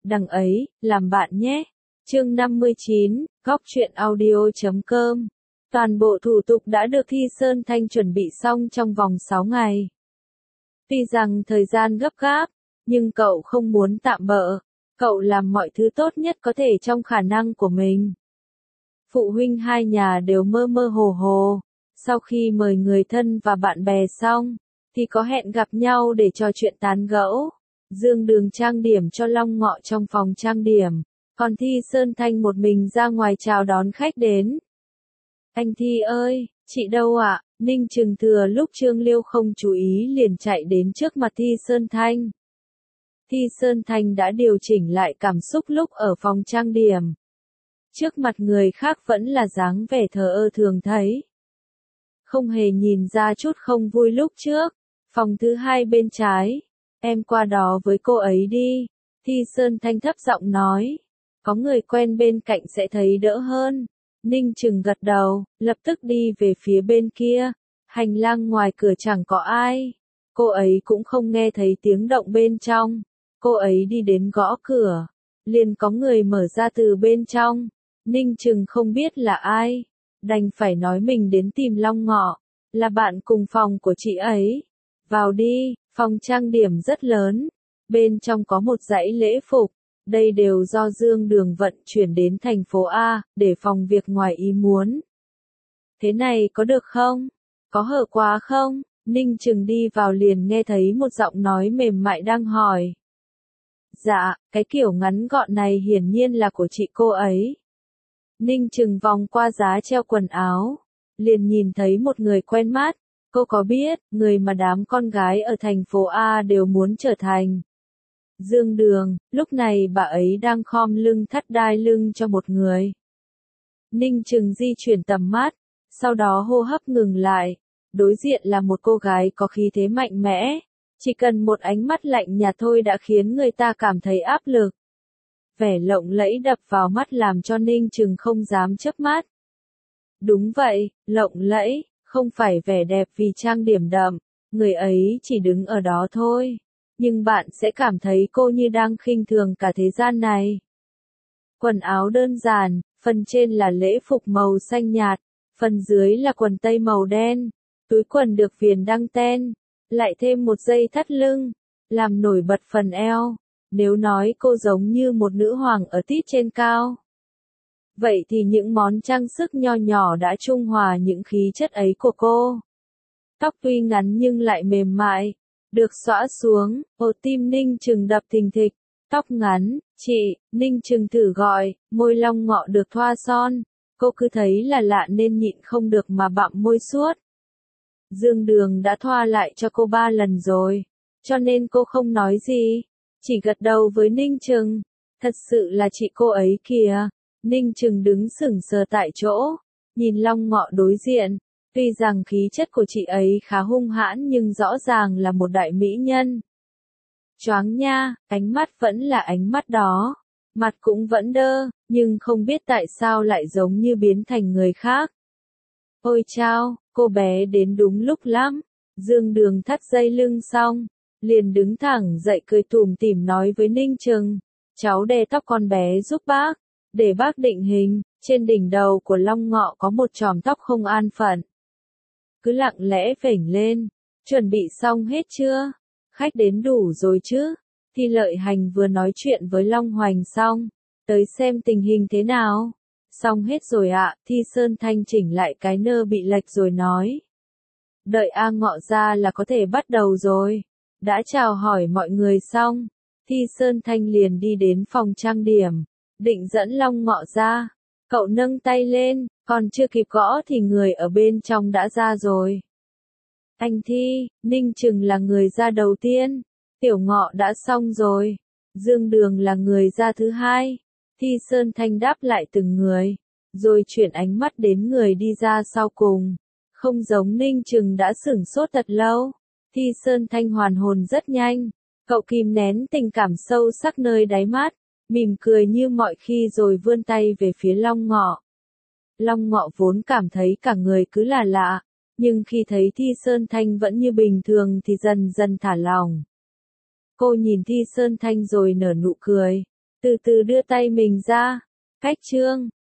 đằng ấy, làm bạn nhé. Chương 59, góc truyện audio.com. Toàn bộ thủ tục đã được Thi Sơn Thanh chuẩn bị xong trong vòng 6 ngày. Tuy rằng thời gian gấp gáp, nhưng cậu không muốn tạm bợ, cậu làm mọi thứ tốt nhất có thể trong khả năng của mình. Phụ huynh hai nhà đều mơ mơ hồ hồ, sau khi mời người thân và bạn bè xong, thì có hẹn gặp nhau để trò chuyện tán gẫu. Dương Đường trang điểm cho Long Ngọ trong phòng trang điểm, còn Thi Sơn Thanh một mình ra ngoài chào đón khách đến. Anh Thi ơi, chị đâu ạ? Ninh Trừng thừa lúc Trương Liêu không chú ý liền chạy đến trước mặt Thi Sơn Thanh. Thi Sơn Thanh đã điều chỉnh lại cảm xúc lúc ở phòng trang điểm. Trước mặt người khác vẫn là dáng vẻ thờ ơ thường thấy. Không hề nhìn ra chút không vui lúc trước. Phòng thứ hai bên trái. Em qua đó với cô ấy đi. Thi Sơn Thanh thấp giọng nói. Có người quen bên cạnh sẽ thấy đỡ hơn. Ninh Trừng gật đầu, lập tức đi về phía bên kia. Hành lang ngoài cửa chẳng có ai. Cô ấy cũng không nghe thấy tiếng động bên trong. Cô ấy đi đến gõ cửa. Liền có người mở ra từ bên trong. Ninh Trừng không biết là ai. Đành phải nói mình đến tìm Long Ngọ. Là bạn cùng phòng của chị ấy. Vào đi, phòng trang điểm rất lớn. Bên trong có một dãy lễ phục. Đây đều do Dương Đường vận chuyển đến thành phố A, để phòng việc ngoài ý muốn. Thế này có được không? Có hở quá không? Ninh Trừng đi vào liền nghe thấy một giọng nói mềm mại đang hỏi. Dạ, cái kiểu ngắn gọn này hiển nhiên là của chị cô ấy. Ninh Trừng vòng qua giá treo quần áo. Liền nhìn thấy một người quen mắt. Cô có biết, người mà đám con gái ở thành phố A đều muốn trở thành. Dương Đường, lúc này bà ấy đang khom lưng thắt đai lưng cho một người. Ninh Trừng di chuyển tầm mắt, sau đó hô hấp ngừng lại. Đối diện là một cô gái có khí thế mạnh mẽ. Chỉ cần một ánh mắt lạnh nhạt thôi đã khiến người ta cảm thấy áp lực. Vẻ lộng lẫy đập vào mắt làm cho Ninh Trừng không dám chớp mắt. Đúng vậy, lộng lẫy, không phải vẻ đẹp vì trang điểm đậm, người ấy chỉ đứng ở đó thôi. Nhưng bạn sẽ cảm thấy cô như đang khinh thường cả thế gian này. Quần áo đơn giản, phần trên là lễ phục màu xanh nhạt, phần dưới là quần tây màu đen, túi quần được viền đăng ten, lại thêm một dây thắt lưng, làm nổi bật phần eo. Nếu nói cô giống như một nữ hoàng ở tít trên cao. Vậy thì những món trang sức nho nhỏ đã trung hòa những khí chất ấy của cô. Tóc tuy ngắn nhưng lại mềm mại. Được xõa xuống, tim Ninh Trừng đập thình thịch. Tóc ngắn, chị, Ninh Trừng thử gọi, môi Long Ngọ được thoa son. Cô cứ thấy là lạ nên nhịn không được mà bặm môi suốt. Dương Đường đã thoa lại cho cô 3 lần rồi, cho nên cô không nói gì, chỉ gật đầu với Ninh Trừng. Thật sự là chị cô ấy kìa. Ninh Trừng đứng sững sờ tại chỗ, nhìn Long Ngọ đối diện. Tuy rằng khí chất của chị ấy khá hung hãn nhưng rõ ràng là một đại mỹ nhân. Choáng nha, ánh mắt vẫn là ánh mắt đó. Mặt cũng vẫn đơ, nhưng không biết tại sao lại giống như biến thành người khác. Ôi chao, cô bé đến đúng lúc lắm. Dương Đường thắt dây lưng xong, liền đứng thẳng dậy cười tủm tỉm nói với Ninh Trừng. Cháu đè tóc con bé giúp bác, để bác định hình. Trên đỉnh đầu của Long Ngọ có một chòm tóc không an phận. Cứ lặng lẽ vểnh lên. Chuẩn bị xong hết chưa? Khách đến đủ rồi chứ? Thi Lợi Hành vừa nói chuyện với Long Hoành xong. Tới xem tình hình thế nào? Xong hết rồi ạ. Thi Sơn Thanh chỉnh lại cái nơ bị lệch rồi nói. Đợi A Ngọ ra là có thể bắt đầu rồi. Đã chào hỏi mọi người xong. Thi Sơn Thanh liền đi đến phòng trang điểm. Định dẫn Long Ngọ ra. Cậu nâng tay lên, còn chưa kịp gõ thì người ở bên trong đã ra rồi. Anh Thi, Ninh Trừng là người ra đầu tiên. Tiểu Ngọ đã xong rồi. Dương Đường là người ra thứ hai. Thi Sơn Thanh đáp lại từng người. Rồi chuyển ánh mắt đến người đi ra sau cùng. Không giống Ninh Trừng đã sửng sốt thật lâu. Thi Sơn Thanh hoàn hồn rất nhanh. Cậu kìm nén tình cảm sâu sắc nơi đáy mắt. Mỉm cười như mọi khi rồi vươn tay về phía Long Ngọ. Long Ngọ vốn cảm thấy cả người cứ là lạ, nhưng khi thấy Thi Sơn Thanh vẫn như bình thường thì dần dần thả lỏng. Cô nhìn Thi Sơn Thanh rồi nở nụ cười. từ từ đưa tay mình ra. Cách chương